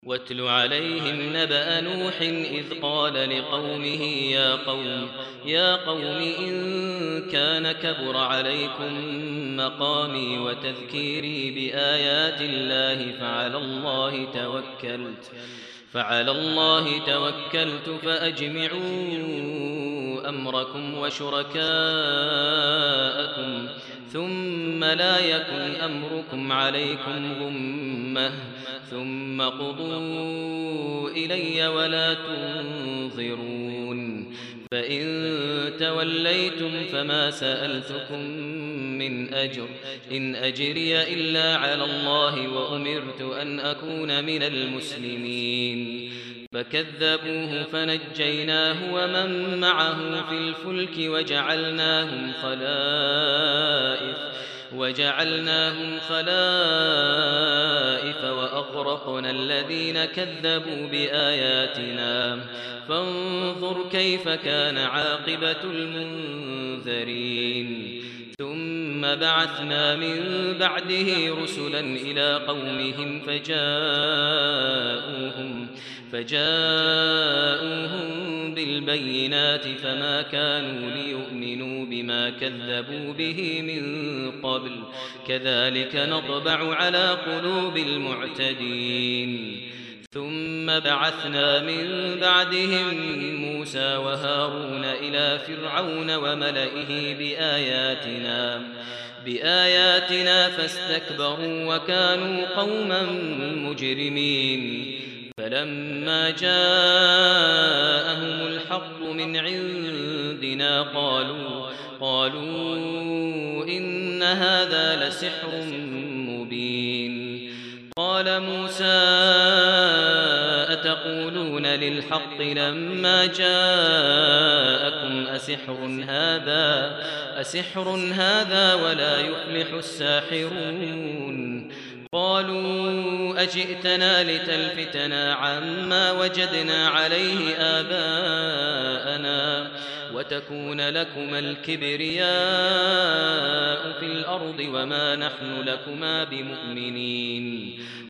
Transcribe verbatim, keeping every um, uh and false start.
واتل عليهم نبأ نوح إذ قال لقومه يا قوم يا قوم إن كان كبر عليكم مقامي وتذكيري بآيات الله فعلى الله توكلت فعلى الله توكلت فأجمعوا أمركم وشركاءكم ثم لا يكن أمركم عليكم غمة ثم قضوا إلي ولا تنظرون فإن توليتم فما سألتكم من أجر إن أجري إلا على الله وأمرت أن أكون من المسلمين فكذبوه فنجيناه ومن معه في الفلك وجعلناهم خلائف وجعلناهم خلائف وأغرقنا الذين كذبوا بآياتنا فانظر كيف كان عاقبة المنذرين ثم بعثنا من بعده رسلا إلى قومهم فجاءوهم فجاءوهم بالبينات فما كانوا ليؤمنوا بما كذبوا به من قبل كذلك نطبع على قلوب المعتدين ثم بعثنا من بعدهم موسى وهارون إلى فرعون وملئه بآياتنا بآياتنا فاستكبروا وكانوا قوما مجرمين فلما جاءهم الحق من عندنا قالوا قالوا إن هذا لسحر مبين قال موسى أتقولون للحق لما جاءكم أسحر هذا أسحر هذا ولا يفلح الساحرون قالوا أجئتنا لتلفتنا عما وجدنا عليه آباءنا وتكون لكما الكبرياء في الأرض وما نحن لكما بمؤمنين